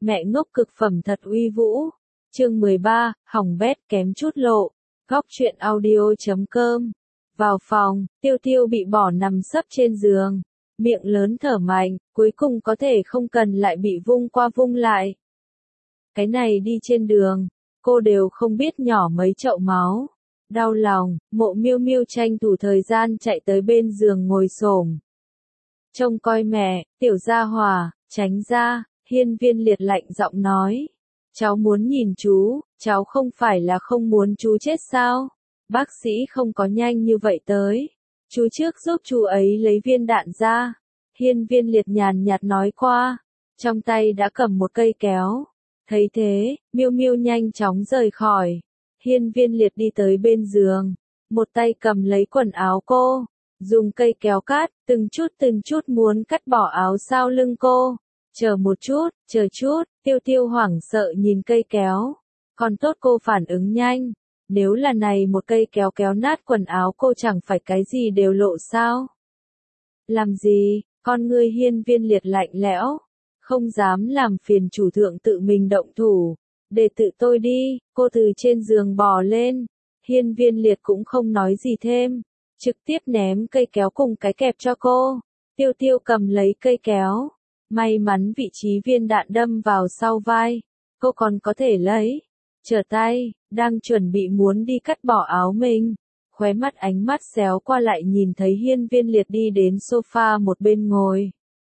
Mẹ ngốc cực phẩm thật uy vũ. Chương 13, hỏng bét kém chút lộ. Góc truyện audio.com. Vào phòng, Tiêu Tiêu bị bỏ nằm sấp trên giường. Miệng lớn thở mạnh, cuối cùng có thể không cần lại bị vung qua vung lại. Cái này đi trên đường, cô đều không biết nhỏ mấy chậu máu. Đau lòng, Mộ Miêu Miêu tranh thủ thời gian chạy tới bên giường ngồi xổm. Trông coi mẹ, tiểu gia hòa, tránh ra, Hiên Viên Liệt lạnh giọng nói. Cháu muốn nhìn chú, cháu không phải là không muốn chú chết sao? Bác sĩ không có nhanh như vậy tới. Chú trước giúp chú ấy lấy viên đạn ra. Hiên Viên Liệt nhàn nhạt nói qua. Trong tay đã cầm một cây kéo. Thấy thế, Miêu Miêu nhanh chóng rời khỏi. Hiên Viên Liệt đi tới bên giường. Một tay cầm lấy quần áo cô. Dùng cây kéo cắt, từng chút muốn cắt bỏ áo sau lưng cô. Chờ một chút, chờ chút, Tiêu Tiêu hoảng sợ nhìn cây kéo. Còn tốt cô phản ứng nhanh. Nếu là này một cây kéo kéo nát quần áo cô chẳng phải cái gì đều lộ sao. Làm gì, con ngươi Hiên Viên Liệt lạnh lẽo. Không dám làm phiền chủ thượng tự mình động thủ. Để tự tôi đi, cô từ trên giường bò lên. Hiên Viên Liệt cũng không nói gì thêm. Trực tiếp ném cây kéo cùng cái kẹp cho cô. Tiêu Tiêu cầm lấy cây kéo. May mắn vị trí viên đạn đâm vào sau vai. Cô còn có thể lấy. Trở tay, đang chuẩn bị muốn đi cắt bỏ áo mình. Khóe mắt ánh mắt xéo qua lại nhìn thấy Hiên Viên Liệt đi đến sofa một bên ngồi.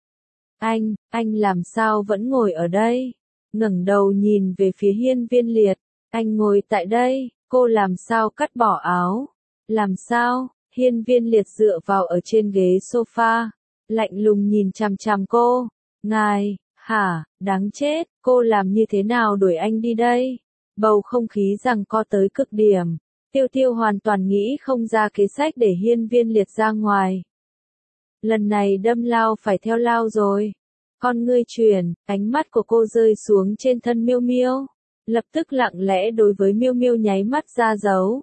Anh làm sao vẫn ngồi ở đây? Ngẩng đầu nhìn về phía Hiên Viên Liệt. Anh ngồi tại đây, cô làm sao cắt bỏ áo? Làm sao? Hiên Viên Liệt dựa vào ở trên ghế sofa. Lạnh lùng nhìn chằm chằm cô. Ngài, hả, đáng chết, cô làm như thế nào đuổi anh đi đây? Bầu không khí giằng co tới cực điểm. Tiêu Tiêu hoàn toàn nghĩ không ra kế sách để Hiên Viên Liệt ra ngoài. Lần này đâm lao phải theo lao rồi. Con ngươi chuyển, ánh mắt của cô rơi xuống trên thân Miêu Miêu. Lập tức lặng lẽ đối với Miêu Miêu nháy mắt ra dấu.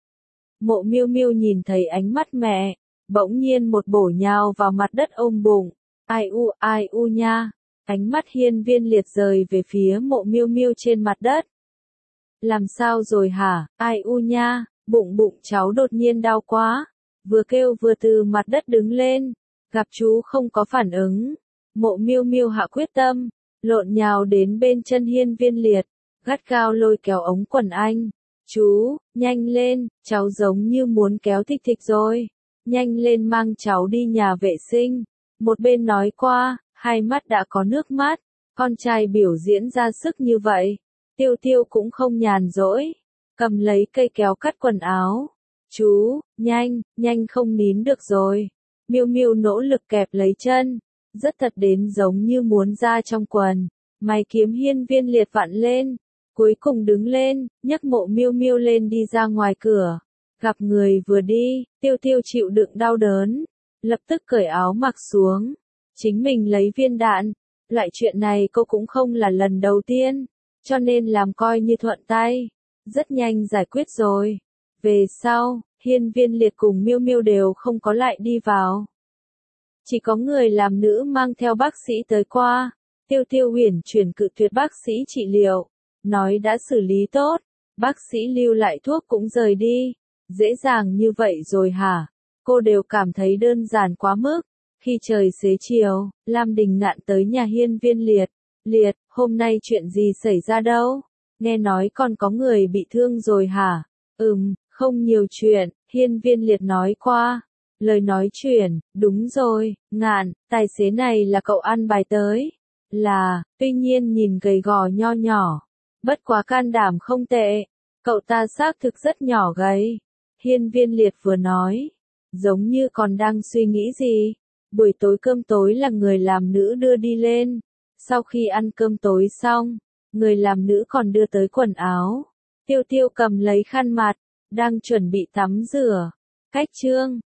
Mộ Miêu Miêu nhìn thấy ánh mắt mẹ, bỗng nhiên một bổ nhào vào mặt đất ôm bụng. Ai u nha. Ánh mắt Hiên Viên Liệt rời về phía Mộ Miêu Miêu trên mặt đất. Làm sao rồi hả? Ai u nha, bụng cháu đột nhiên đau quá. Vừa kêu vừa từ mặt đất đứng lên. Gặp chú không có phản ứng. Mộ Miêu Miêu hạ quyết tâm, lộn nhào đến bên chân Hiên Viên Liệt, gắt gao lôi kéo ống quần anh. Chú, nhanh lên, cháu giống như muốn kéo thịch thịch rồi. Nhanh lên mang cháu đi nhà vệ sinh. Một bên nói qua, hai mắt đã có nước mắt. Con trai biểu diễn ra sức như vậy. Tiêu Tiêu cũng không nhàn rỗi. Cầm lấy cây kéo cắt quần áo. Chú, nhanh không nín được rồi. Miêu Miêu nỗ lực kẹp lấy chân. Rất thật đến giống như muốn ra trong quần. Mày kiếm Hiên Viên Liệt vặn lên. Cuối cùng đứng lên, nhấc Mộ Miêu Miêu lên đi ra ngoài cửa. Gặp người vừa đi, Tiêu Tiêu chịu đựng đau đớn. Lập tức cởi áo mặc xuống. Chính mình lấy viên đạn. Loại chuyện này cô cũng không là lần đầu tiên. Cho nên làm coi như thuận tay. Rất nhanh giải quyết rồi. Về sau, Hiên Viên Liệt cùng Miêu Miêu đều không có lại đi vào. Chỉ có người làm nữ mang theo bác sĩ tới qua. Tiêu Tiêu huyền chuyển cự tuyệt bác sĩ trị liệu. Nói đã xử lý tốt. Bác sĩ lưu lại thuốc cũng rời đi. Dễ dàng như vậy rồi hả? Cô đều cảm thấy đơn giản quá mức. Khi trời xế chiều, Lam Đình Ngạn tới nhà Hiên Viên Liệt. Liệt, hôm nay chuyện gì xảy ra đâu? Nghe nói còn có người bị thương rồi hả? Không nhiều chuyện, Hiên Viên Liệt nói qua. Lời nói chuyển, đúng rồi, Ngạn, tài xế này là cậu ăn bài tới. Tuy nhiên nhìn gầy gò nho nhỏ. Bất quá can đảm không tệ. Cậu ta xác thực rất nhỏ gầy. Hiên Viên Liệt vừa nói. Giống như còn đang suy nghĩ gì. Buổi tối cơm tối là người làm nữ đưa đi lên. Sau khi ăn cơm tối xong, người làm nữ còn đưa tới quần áo. Tiêu Tiêu cầm lấy khăn mặt, đang chuẩn bị tắm rửa. Cách chương